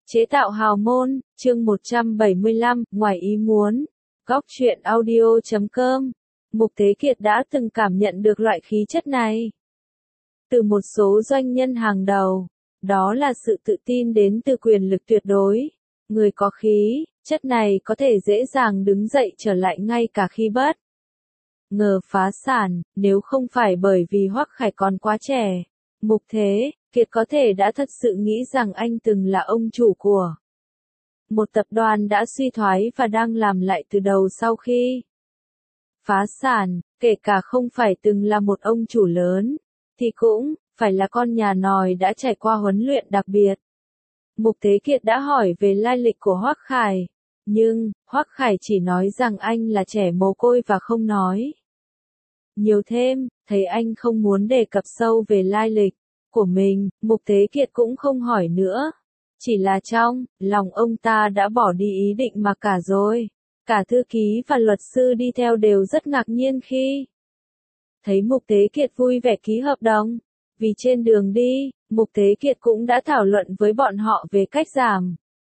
Chế tạo hào môn, chương 175, ngoài ý muốn. Góc truyện audio.com. Mục Thế Kiệt đã từng cảm nhận được loại khí chất này từ một số doanh nhân hàng đầu. Đó là sự tự tin đến từ quyền lực tuyệt đối. Người có khí chất này có thể dễ dàng đứng dậy trở lại ngay cả khi bất ngờ phá sản, nếu không phải bởi vì Hoắc Khải còn quá trẻ. Mục Thế Kiệt có thể đã thật sự nghĩ rằng anh từng là ông chủ của một tập đoàn đã suy thoái và đang làm lại từ đầu sau khi phá sản, kể cả không phải từng là một ông chủ lớn, thì cũng phải là con nhà nòi đã trải qua huấn luyện đặc biệt. Mục Thế Kiệt đã hỏi về lai lịch của Hoắc Khải, nhưng Hoắc Khải chỉ nói rằng anh là trẻ mồ côi và không nói nhiều thêm. Thấy anh không muốn đề cập sâu về lai lịch của mình, Mục Thế Kiệt cũng không hỏi nữa. Chỉ là trong lòng ông ta đã bỏ đi ý định mà cả rồi. Cả thư ký và luật sư đi theo đều rất ngạc nhiên khi thấy Mục Thế Kiệt vui vẻ ký hợp đồng. Vì trên đường đi, Mục Thế Kiệt cũng đã thảo luận với bọn họ về cách giảm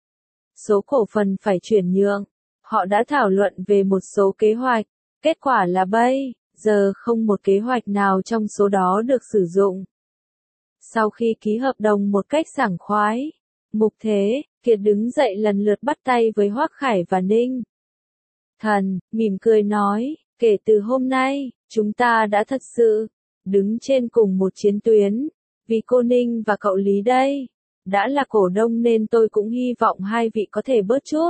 số cổ phần phải chuyển nhượng. Họ đã thảo luận về một số kế hoạch. Kết quả là bây giờ không một kế hoạch nào trong số đó được sử dụng. Sau khi ký hợp đồng một cách sảng khoái, Mục Thế Kiệt đứng dậy lần lượt bắt tay với Hoắc Khải và Ninh Thần, mỉm cười nói, kể từ hôm nay, chúng ta đã thật sự đứng trên cùng một chiến tuyến. Vì cô Ninh và cậu Lý đây đã là cổ đông nên tôi cũng hy vọng hai vị có thể bớt chút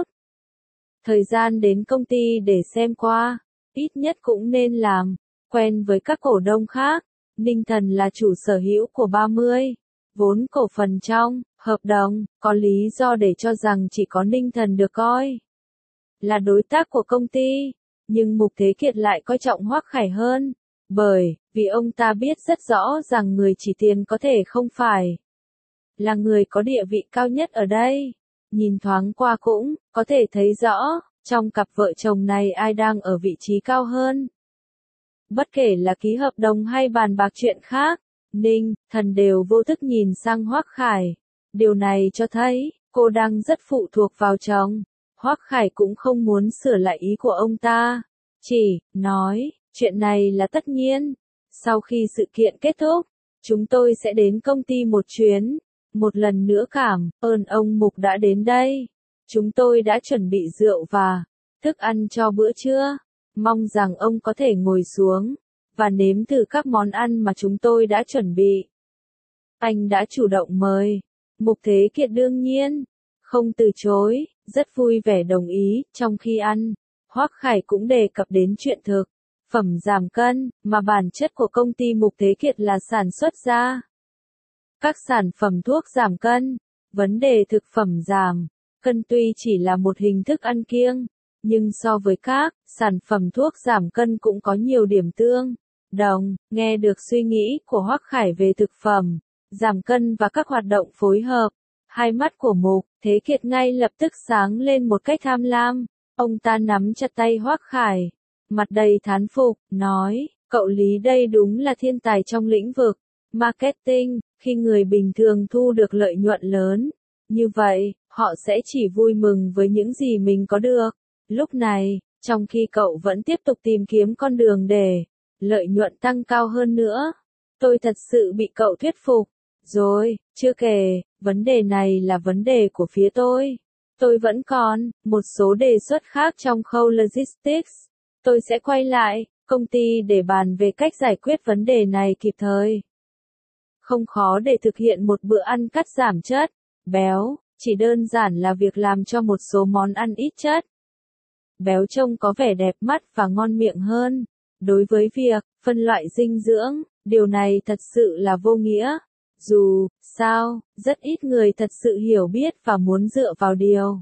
thời gian đến công ty để xem qua, ít nhất cũng nên làm quen với các cổ đông khác. Ninh Thần là chủ sở hữu của 30 vốn cổ phần trong hợp đồng, có lý do để cho rằng chỉ có Ninh Thần được coi là đối tác của công ty, nhưng Mục Thế Kiệt lại coi trọng Hoắc Khải hơn, bởi vì ông ta biết rất rõ rằng người chỉ tiền có thể không phải là người có địa vị cao nhất ở đây. Nhìn thoáng qua cũng có thể thấy rõ, trong cặp vợ chồng này ai đang ở vị trí cao hơn. Bất kể là ký hợp đồng hay bàn bạc chuyện khác, Ninh Thần đều vô thức nhìn sang Hoắc Khải. Điều này cho thấy, cô đang rất phụ thuộc vào chồng. Hoắc Khải cũng không muốn sửa lại ý của ông ta. Chỉ nói, chuyện này là tất nhiên. Sau khi sự kiện kết thúc, chúng tôi sẽ đến công ty một chuyến. Một lần nữa cảm ơn ông Mục đã đến đây. Chúng tôi đã chuẩn bị rượu và thức ăn cho bữa trưa. Mong rằng ông có thể ngồi xuống và nếm thử các món ăn mà chúng tôi đã chuẩn bị. Anh đã chủ động mời. Mục Thế Kiệt đương nhiên không từ chối, rất vui vẻ đồng ý. Trong khi ăn, Hoắc Khải cũng đề cập đến chuyện thực phẩm giảm cân, mà bản chất của công ty Mục Thế Kiệt là sản xuất ra các sản phẩm thuốc giảm cân. Vấn đề thực phẩm giảm cân tuy chỉ là một hình thức ăn kiêng, nhưng so với các sản phẩm thuốc giảm cân cũng có nhiều điểm tương đồng. Nghe được suy nghĩ của Hoắc Khải về thực phẩm giảm cân và các hoạt động phối hợp, hai mắt của Mục Thế Kiệt ngay lập tức sáng lên một cách tham lam. Ông ta nắm chặt tay Hoắc Khải, mặt đầy thán phục, nói, cậu Lý đây đúng là thiên tài trong lĩnh vực marketing. Khi người bình thường thu được lợi nhuận lớn như vậy, họ sẽ chỉ vui mừng với những gì mình có được lúc này, trong khi cậu vẫn tiếp tục tìm kiếm con đường để lợi nhuận tăng cao hơn nữa. Tôi thật sự bị cậu thuyết phục rồi. Chưa kể, vấn đề này là vấn đề của phía tôi. Tôi vẫn còn một số đề xuất khác trong khâu logistics. Tôi sẽ quay lại công ty để bàn về cách giải quyết vấn đề này kịp thời. Không khó để thực hiện một bữa ăn cắt giảm chất béo, chỉ đơn giản là việc làm cho một số món ăn ít chất béo trông có vẻ đẹp mắt và ngon miệng hơn. Đối với việc phân loại dinh dưỡng, điều này thật sự là vô nghĩa. Dù sao, rất ít người thật sự hiểu biết và muốn dựa vào điều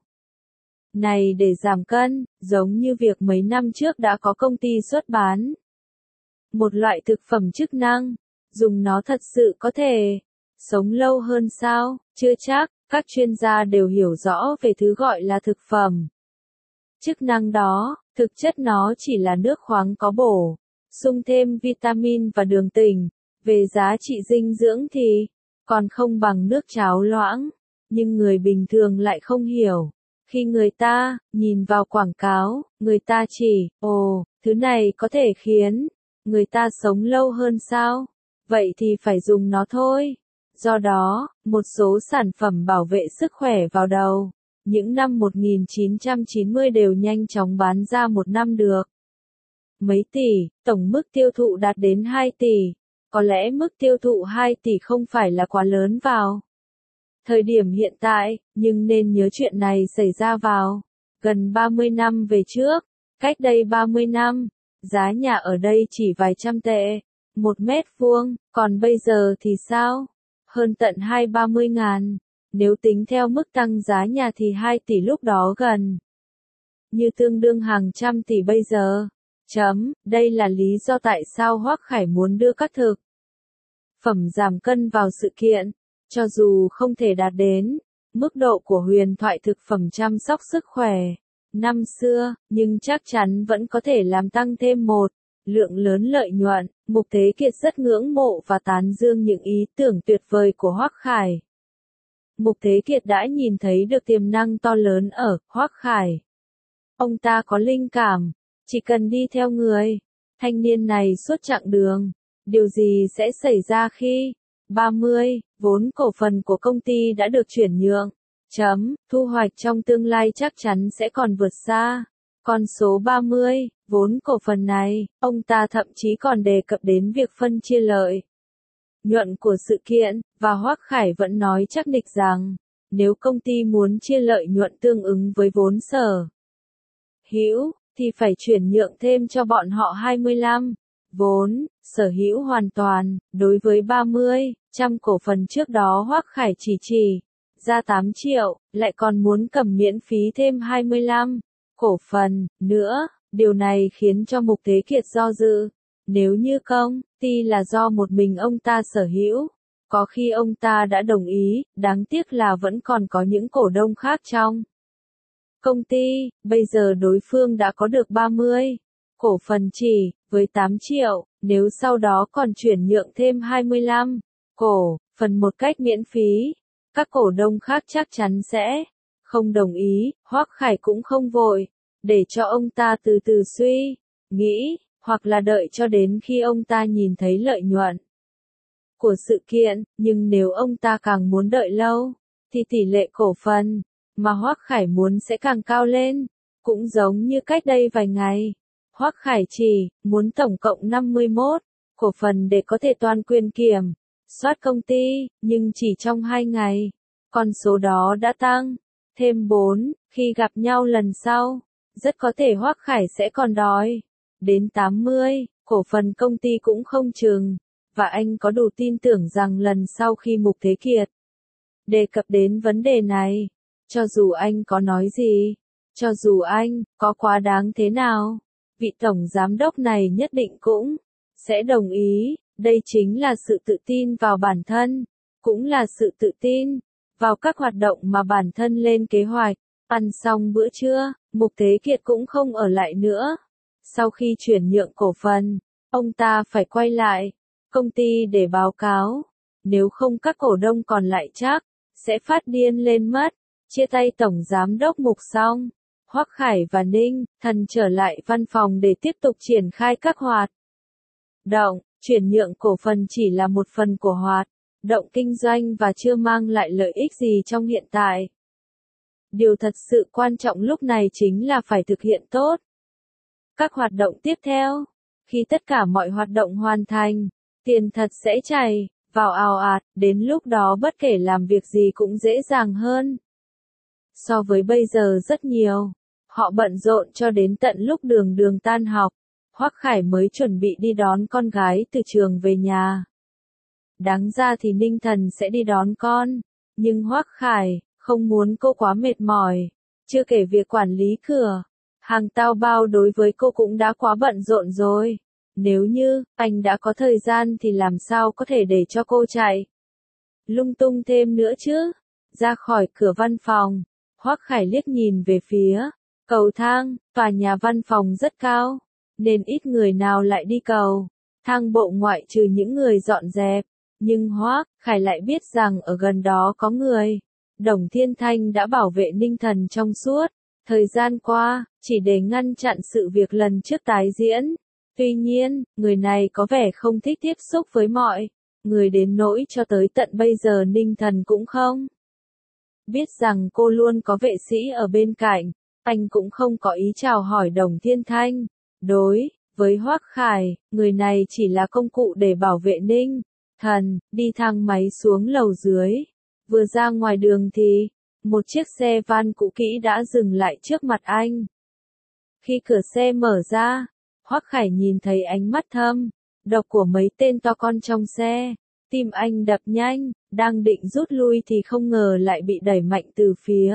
này để giảm cân, giống như việc mấy năm trước đã có công ty xuất bán một loại thực phẩm chức năng. Dùng nó thật sự có thể sống lâu hơn sao? Chưa chắc. Các chuyên gia đều hiểu rõ về thứ gọi là thực phẩm chức năng đó. Thực chất nó chỉ là nước khoáng có bổ sung thêm vitamin và đường tỉnh. Về giá trị dinh dưỡng thì còn không bằng nước cháo loãng. nhưng người bình thường lại không hiểu. Khi người ta nhìn vào quảng cáo, người ta chỉ, thứ này có thể khiến người ta sống lâu hơn sao? Vậy thì phải dùng nó thôi. Do đó, một số sản phẩm bảo vệ sức khỏe vào đầu những năm 1990 đều nhanh chóng bán ra một năm được mấy tỷ, tổng mức tiêu thụ đạt đến 2 tỷ. Có lẽ mức tiêu thụ 2 tỷ không phải là quá lớn vào thời điểm hiện tại, nhưng nên nhớ chuyện này xảy ra vào gần 30 năm về trước. Cách đây 30 năm, giá nhà ở đây chỉ vài trăm tệ, 1 mét vuông, còn bây giờ thì sao? Hơn tận 20-30 ngàn. Nếu tính theo mức tăng giá nhà thì 2 tỷ lúc đó gần như tương đương hàng trăm tỷ bây giờ. Đây là lý do tại sao Hoắc Khải muốn đưa các thực phẩm giảm cân vào sự kiện. Cho dù không thể đạt đến mức độ của huyền thoại thực phẩm chăm sóc sức khỏe năm xưa, nhưng chắc chắn vẫn có thể làm tăng thêm một lượng lớn lợi nhuận. Mục Thế Kiệt rất ngưỡng mộ và tán dương những ý tưởng tuyệt vời của Hoắc Khải. Mục Thế Kiệt đã nhìn thấy được tiềm năng to lớn ở Hoắc Khải. Ông ta có linh cảm, chỉ cần đi theo người thanh niên này suốt chặng đường, điều gì sẽ xảy ra khi 30, vốn cổ phần của công ty đã được chuyển nhượng. Thu hoạch trong tương lai chắc chắn sẽ còn vượt xa con số 30, vốn cổ phần này. Ông ta thậm chí còn đề cập đến việc phân chia lợi nhuận của sự kiện, và Hoắc Khải vẫn nói chắc nịch rằng, nếu công ty muốn chia lợi nhuận tương ứng với vốn sở hữu, thì phải chuyển nhượng thêm cho bọn họ 25 vốn sở hữu hoàn toàn. Đối với 30% cổ phần trước đó Hoắc Khải chỉ ra 8 triệu, lại còn muốn cầm miễn phí thêm 25 cổ phần nữa. Điều này khiến cho Mục Thế Kiệt do dự. Nếu như công ty là do một mình ông ta sở hữu, có khi ông ta đã đồng ý. Đáng tiếc là vẫn còn có những cổ đông khác trong công ty. Bây giờ đối phương đã có được 30 cổ phần chỉ với 8 triệu, nếu sau đó còn chuyển nhượng thêm 25 cổ phần một cách miễn phí, các cổ đông khác chắc chắn sẽ không đồng ý. Hoắc Khải cũng không vội, để cho ông ta từ từ suy nghĩ, hoặc là đợi cho đến khi ông ta nhìn thấy lợi nhuận của sự kiện. Nhưng nếu ông ta càng muốn đợi lâu, thì tỷ lệ cổ phần mà Hoắc Khải muốn sẽ càng cao lên. Cũng giống như cách đây vài ngày, Hoắc Khải chỉ muốn tổng cộng 51 cổ phần để có thể toàn quyền kiểm soát công ty, nhưng chỉ trong 2 ngày, con số đó đã tăng thêm 4. Khi gặp nhau lần sau, rất có thể Hoắc Khải sẽ còn đòi đến 80 cổ phần công ty cũng không chừng. Và anh có đủ tin tưởng rằng lần sau khi Mục Thế Kiệt đề cập đến vấn đề này, cho dù anh có nói gì, cho dù anh có quá đáng thế nào, vị tổng giám đốc này nhất định cũng sẽ đồng ý. Đây chính là sự tự tin vào bản thân, cũng là sự tự tin vào các hoạt động mà bản thân lên kế hoạch. Ăn xong bữa trưa, Mục Thế Kiệt cũng không ở lại nữa. Sau khi chuyển nhượng cổ phần, ông ta phải quay lại công ty để báo cáo, nếu không các cổ đông còn lại chắc sẽ phát điên lên mất. Chia tay tổng giám đốc Mục xong, Hoắc Khải và Ninh Thần trở lại văn phòng để tiếp tục triển khai các hoạt động. Chuyển nhượng cổ phần chỉ là một phần của hoạt động kinh doanh và chưa mang lại lợi ích gì trong hiện tại. Điều thật sự quan trọng lúc này chính là phải thực hiện tốt các hoạt động tiếp theo. Khi tất cả mọi hoạt động hoàn thành, tiền thật sẽ chảy vào ào ạt. Đến lúc đó bất kể làm việc gì cũng dễ dàng hơn so với bây giờ rất nhiều. Họ bận rộn cho đến tận lúc đường đường tan học, Hoắc Khải mới chuẩn bị đi đón con gái từ trường về nhà. Đáng ra thì Ninh Thần sẽ đi đón con, nhưng Hoắc Khải không muốn cô quá mệt mỏi. Chưa kể việc quản lý cửa hàng tao bao đối với cô cũng đã quá bận rộn rồi. Nếu như anh đã có thời gian thì làm sao có thể để cho cô chạy lung tung thêm nữa chứ. Ra khỏi cửa văn phòng, Hoắc Khải liếc nhìn về phía cầu thang. Tòa nhà văn phòng rất cao, nên ít người nào lại đi cầu thang bộ ngoại trừ những người dọn dẹp. Nhưng Hoắc Khải lại biết rằng ở gần đó có người Đồng Thiên Thanh đã bảo vệ Ninh Thần trong suốt thời gian qua, chỉ để ngăn chặn sự việc lần trước tái diễn. Tuy nhiên, người này có vẻ không thích tiếp xúc với mọi người đến nỗi cho tới tận bây giờ Ninh Thần cũng không biết rằng cô luôn có vệ sĩ ở bên cạnh. Anh cũng không có ý chào hỏi Đồng Thiên Thanh. Đối với Hoắc Khải, người này chỉ là công cụ để bảo vệ Ninh Thần. Đi thang máy xuống lầu dưới. Vừa ra ngoài đường thì một chiếc xe van cũ kỹ đã dừng lại trước mặt anh. Khi cửa xe mở ra, Hoắc Khải nhìn thấy ánh mắt thâm độc của mấy tên to con trong xe. Tim anh đập nhanh, đang định rút lui thì không ngờ lại bị đẩy mạnh từ phía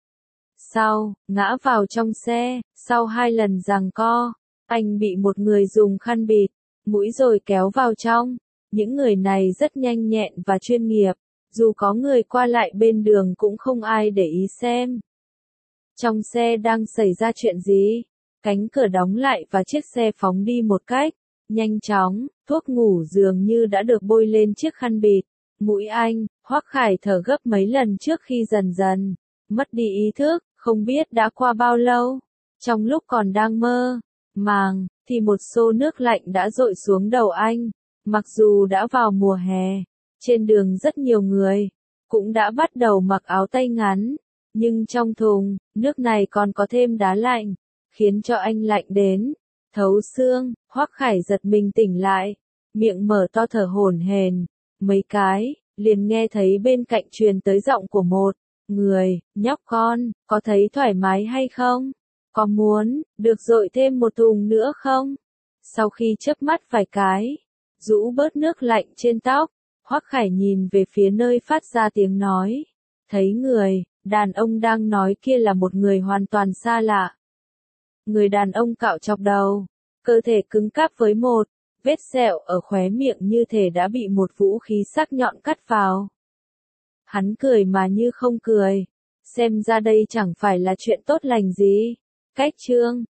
sau, ngã vào trong xe. Sau 2 lần giằng co, anh bị một người dùng khăn bịt mũi rồi kéo vào trong. Những người này rất nhanh nhẹn và chuyên nghiệp, dù có người qua lại bên đường cũng không ai để ý xem trong xe đang xảy ra chuyện gì. Cánh cửa đóng lại và chiếc xe phóng đi một cách nhanh chóng. Thuốc ngủ dường như đã được bôi lên chiếc khăn bịt mũi anh. Hoắc Khải thở gấp mấy lần trước khi dần dần mất đi ý thức. Không biết đã qua bao lâu. Trong lúc còn đang mơ màng, thì một xô nước lạnh đã dội xuống đầu anh. Mặc dù đã vào mùa hè, trên đường rất nhiều người cũng đã bắt đầu mặc áo tay ngắn, nhưng trong thùng nước này còn có thêm đá lạnh, khiến cho anh lạnh đến thấu xương. Hoắc Khải giật mình tỉnh lại, miệng mở to thở hổn hển mấy cái, liền nghe thấy bên cạnh truyền tới giọng của một người: "Nhóc con, có thấy thoải mái hay không? Có muốn được dội thêm một thùng nữa không?" Sau khi chớp mắt vài cái, rũ bớt nước lạnh trên tóc, Hoắc Khải nhìn về phía nơi phát ra tiếng nói. Thấy người đàn ông đang nói kia là một người hoàn toàn xa lạ. Người đàn ông cạo chọc đầu, cơ thể cứng cáp với một vết sẹo ở khóe miệng như thể đã bị một vũ khí sắc nhọn cắt vào. Hắn cười mà như không cười. Xem ra đây chẳng phải là chuyện tốt lành gì. Cách chương